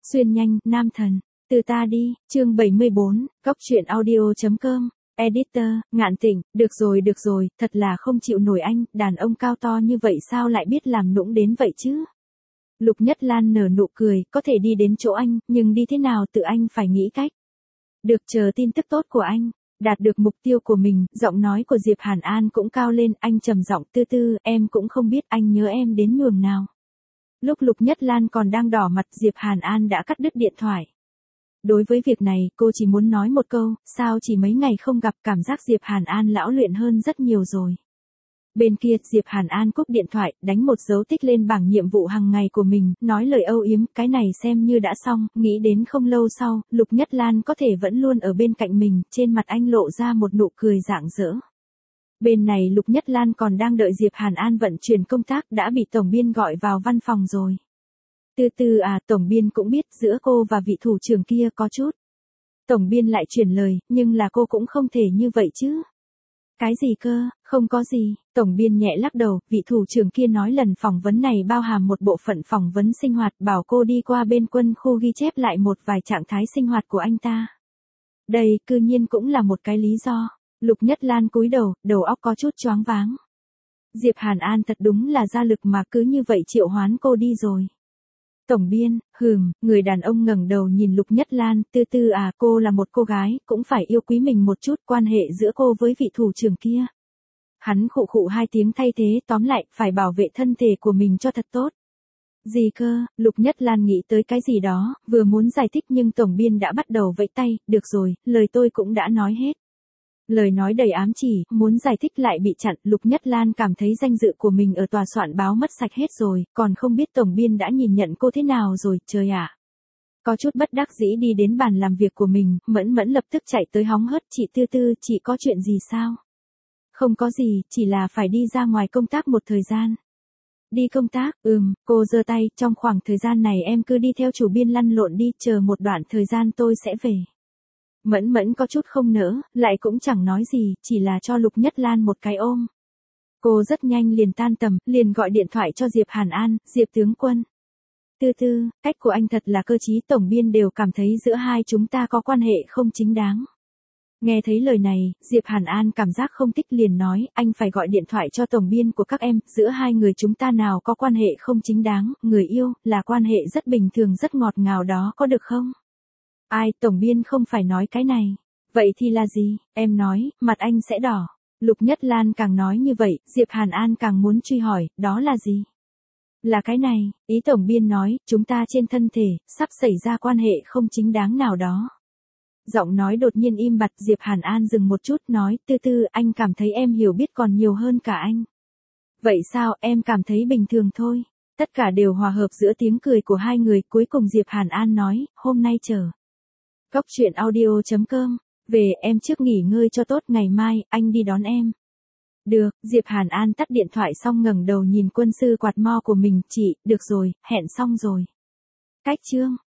Xuyên nhanh, nam thần. Từ ta đi, chương 74, Góc truyện audio.com. Editor, Ngạn Tịnh, được rồi, thật là không chịu nổi anh, đàn ông cao to như vậy sao lại biết làm nũng đến vậy chứ? Lục Nhất Lan nở nụ cười, có thể đi đến chỗ anh, nhưng đi thế nào tự anh phải nghĩ cách. Được, chờ tin tức tốt của anh. Đạt được mục tiêu của mình, giọng nói của Diệp Hàn An cũng cao lên, anh trầm giọng tư, em cũng không biết anh nhớ em đến nhường nào. Lúc Lục Nhất Lan còn đang đỏ mặt, Diệp Hàn An đã cắt đứt điện thoại. Đối với việc này, cô chỉ muốn nói một câu, sao chỉ mấy ngày không gặp, cảm giác Diệp Hàn An lão luyện hơn rất nhiều rồi. Bên kia, Diệp Hàn An cúp điện thoại, đánh một dấu tích lên bảng nhiệm vụ hàng ngày của mình, nói lời âu yếm, cái này xem như đã xong, nghĩ đến không lâu sau, Lục Nhất Lan có thể vẫn luôn ở bên cạnh mình, trên mặt anh lộ ra một nụ cười rạng rỡ. Bên này Lục Nhất Lan còn đang đợi Diệp Hàn An vận chuyển công tác đã bị tổng biên gọi vào văn phòng rồi. Tổng biên cũng biết giữa cô và vị thủ trưởng kia có chút. Tổng biên lại chuyển lời, nhưng là cô cũng không thể như vậy chứ. Cái gì cơ, không có gì, tổng biên nhẹ lắc đầu, vị thủ trưởng kia nói lần phỏng vấn này bao hàm một bộ phận phỏng vấn sinh hoạt, bảo cô đi qua bên quân khu ghi chép lại một vài trạng thái sinh hoạt của anh ta. Đây, cư nhiên cũng là một cái lý do. Lục Nhất Lan cúi đầu, đầu óc có chút choáng váng. Diệp Hàn An thật đúng là ra lực mà cứ như vậy triệu hoán cô đi rồi. Tổng biên, người đàn ông ngẩng đầu nhìn Lục Nhất Lan, cô là một cô gái, cũng phải yêu quý mình một chút, quan hệ giữa cô với vị thủ trưởng kia. Hắn khụ khụ hai tiếng thay thế, tóm lại, phải bảo vệ thân thể của mình cho thật tốt. Gì cơ, Lục Nhất Lan nghĩ tới cái gì đó, vừa muốn giải thích nhưng tổng biên đã bắt đầu vẫy tay, được rồi, lời tôi cũng đã nói hết. Lời nói đầy ám chỉ, muốn giải thích lại bị chặn, Lục Nhất Lan cảm thấy danh dự của mình ở tòa soạn báo mất sạch hết rồi, còn không biết tổng biên đã nhìn nhận cô thế nào rồi, trời ạ. Có chút bất đắc dĩ đi đến bàn làm việc của mình, Mẫn lập tức chạy tới hóng hớt, chị chị có chuyện gì sao? Không có gì, chỉ là phải đi ra ngoài công tác một thời gian. Đi công tác, cô giơ tay, trong khoảng thời gian này em cứ đi theo chủ biên lăn lộn đi, chờ một đoạn thời gian tôi sẽ về. Mẫn có chút không nỡ, lại cũng chẳng nói gì, chỉ là cho Lục Nhất Lan một cái ôm. Cô rất nhanh liền tan tầm, liền gọi điện thoại cho Diệp Hàn An, Diệp tướng quân. Cách của anh thật là cơ trí, tổng biên đều cảm thấy giữa hai chúng ta có quan hệ không chính đáng. Nghe thấy lời này, Diệp Hàn An cảm giác không thích liền nói, anh phải gọi điện thoại cho tổng biên của các em, giữa hai người chúng ta nào có quan hệ không chính đáng, người yêu, là quan hệ rất bình thường rất ngọt ngào đó có được không? Ai, tổng biên không phải nói cái này. Vậy thì là gì, em nói, mặt anh sẽ đỏ. Lục Nhất Lan càng nói như vậy, Diệp Hàn An càng muốn truy hỏi, đó là gì? Là cái này, ý tổng biên nói, chúng ta trên thân thể, sắp xảy ra quan hệ không chính đáng nào đó. Giọng nói đột nhiên im bặt, Diệp Hàn An dừng một chút, nói, anh cảm thấy em hiểu biết còn nhiều hơn cả anh. Vậy sao, em cảm thấy bình thường thôi. Tất cả đều hòa hợp giữa tiếng cười của hai người, cuối cùng Diệp Hàn An nói, hôm nay chờ. Góc truyện audio.com, về em trước nghỉ ngơi cho tốt, ngày mai, anh đi đón em. Được, Diệp Hàn An tắt điện thoại xong ngẩng đầu nhìn quân sư quạt mo của mình, chị, được rồi, hẹn xong rồi. Cách chương.